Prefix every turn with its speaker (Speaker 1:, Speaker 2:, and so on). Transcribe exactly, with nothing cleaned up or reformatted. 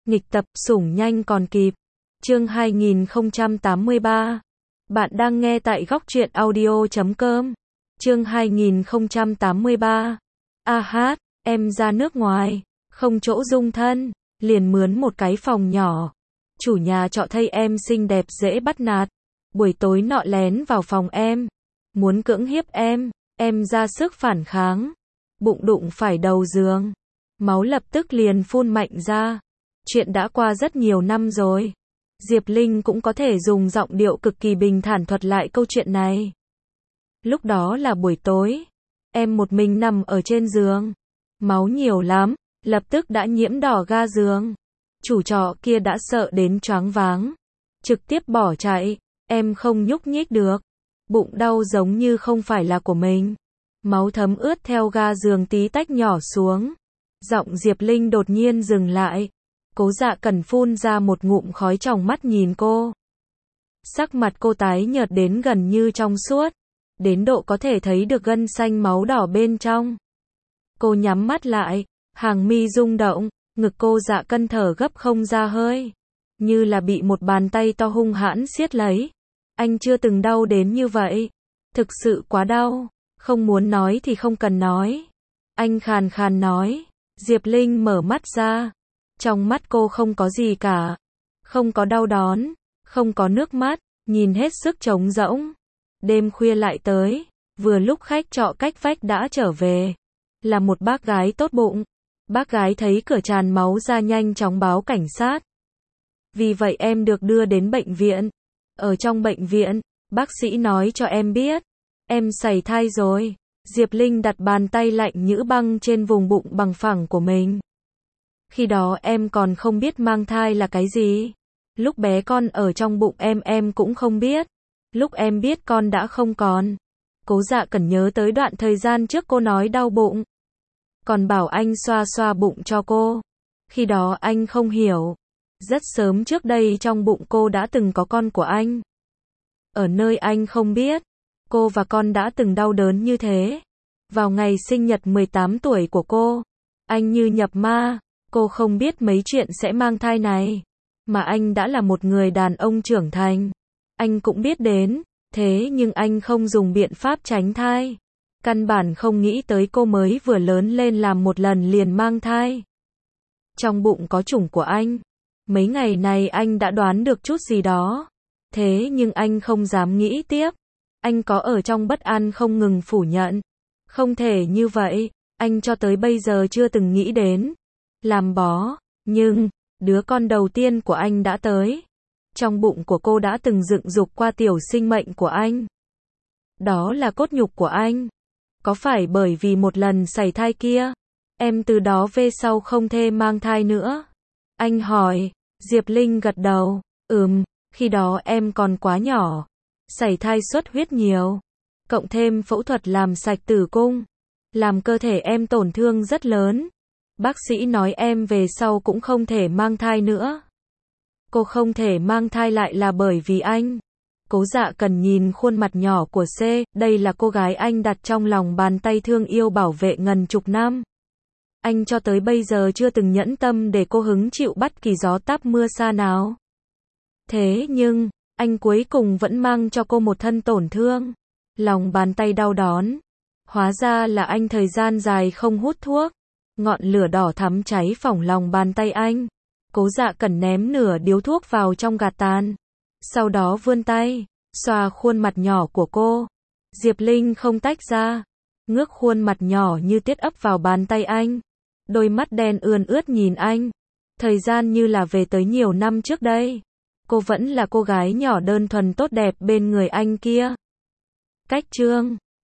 Speaker 1: Nghịch tập, sủng nhanh còn kịp. Chương hai nghìn không trăm tám mươi ba. Bạn đang nghe tại góc truyện audio chấm com. Chương hai nghìn không trăm tám mươi ba. A hát, em ra nước ngoài, không chỗ dung thân, liền mướn một cái phòng nhỏ. Chủ nhà trọ thấy em xinh đẹp dễ bắt nạt. Buổi tối nọ lén vào phòng em, muốn cưỡng hiếp em, em ra sức phản kháng. Bụng đụng phải đầu giường, máu lập tức liền phun mạnh ra. Chuyện đã qua rất nhiều năm rồi. Diệp Linh cũng có thể dùng giọng điệu cực kỳ bình thản thuật lại câu chuyện này. Lúc đó là buổi tối, em một mình nằm ở trên giường. Máu nhiều lắm, lập tức đã nhiễm đỏ ga giường. Chủ trọ kia đã sợ đến choáng váng, trực tiếp bỏ chạy. Em không nhúc nhích được, bụng đau giống như không phải là của mình. Máu thấm ướt theo ga giường tí tách nhỏ xuống. Giọng Diệp Linh đột nhiên dừng lại. Cố Dạ Cẩn phun ra một ngụm khói trong mắt nhìn cô. Sắc mặt cô tái nhợt đến gần như trong suốt, đến độ có thể thấy được gân xanh máu đỏ bên trong. Cô nhắm mắt lại, hàng mi rung động, ngực cô Dạ Cẩn thở gấp không ra hơi, như là bị một bàn tay to hung hãn siết lấy. Anh chưa từng đau đến như vậy, thực sự quá đau, không muốn nói thì không cần nói. Anh khàn khàn nói. Diệp Linh mở mắt ra. Trong mắt cô không có gì cả. Không có đau đớn, không có nước mắt, nhìn hết sức trống rỗng. Đêm khuya lại tới, vừa lúc khách trọ cách vách đã trở về. Là một bác gái tốt bụng. Bác gái thấy cửa tràn máu ra nhanh chóng báo cảnh sát. Vì vậy em được đưa đến bệnh viện. Ở trong bệnh viện, bác sĩ nói cho em biết, em sảy thai rồi. Diệp Linh đặt bàn tay lạnh như băng trên vùng bụng bằng phẳng của mình. Khi đó em còn không biết mang thai là cái gì. Lúc bé con ở trong bụng em em cũng không biết. Lúc em biết con đã không còn. Cố Dạ Cẩn nhớ tới đoạn thời gian trước cô nói đau bụng, còn bảo anh xoa xoa bụng cho cô. Khi đó anh không hiểu. Rất sớm trước đây trong bụng cô đã từng có con của anh. Ở nơi anh không biết, cô và con đã từng đau đớn như thế. Vào ngày sinh nhật mười tám tuổi của cô, anh như nhập ma. Cô không biết mấy chuyện sẽ mang thai này, mà anh đã là một người đàn ông trưởng thành. Anh cũng biết đến, thế nhưng anh không dùng biện pháp tránh thai. Căn bản không nghĩ tới cô mới vừa lớn lên làm một lần liền mang thai. Trong bụng có chủng của anh. Mấy ngày này anh đã đoán được chút gì đó. Thế nhưng anh không dám nghĩ tiếp. Anh có ở trong bất an không ngừng phủ nhận. Không thể như vậy, anh cho tới bây giờ chưa từng nghĩ đến làm bó, nhưng đứa con đầu tiên của anh đã tới. Trong bụng của cô đã từng dựng dục qua tiểu sinh mệnh của anh. Đó là cốt nhục của anh. Có phải bởi vì một lần sảy thai kia, em từ đó về sau không thể mang thai nữa? Anh hỏi. Diệp Linh gật đầu. Ừm, khi đó em còn quá nhỏ. Sảy thai xuất huyết nhiều, cộng thêm phẫu thuật làm sạch tử cung, làm cơ thể em tổn thương rất lớn. Bác sĩ nói em về sau cũng không thể mang thai nữa. Cô không thể mang thai lại là bởi vì anh. Cố Dạ Cẩn nhìn khuôn mặt nhỏ của C, đây là cô gái anh đặt trong lòng bàn tay thương yêu bảo vệ ngần chục năm. Anh cho tới bây giờ chưa từng nhẫn tâm để cô hứng chịu bất kỳ gió táp mưa sa nào. Thế nhưng, anh cuối cùng vẫn mang cho cô một thân tổn thương. Lòng bàn tay đau đớn. Hóa ra là anh thời gian dài không hút thuốc. Ngọn lửa đỏ thắm cháy phỏng lòng bàn tay anh. Cố Dạ Cẩn ném nửa điếu thuốc vào trong gạt tàn. Sau đó vươn tay, xoa khuôn mặt nhỏ của cô. Diệp Linh không tách ra, ngước khuôn mặt nhỏ như tiết ấp vào bàn tay anh. Đôi mắt đen ươn ướt nhìn anh. Thời gian như là về tới nhiều năm trước đây. Cô vẫn là cô gái nhỏ đơn thuần tốt đẹp bên người anh kia. Cách chương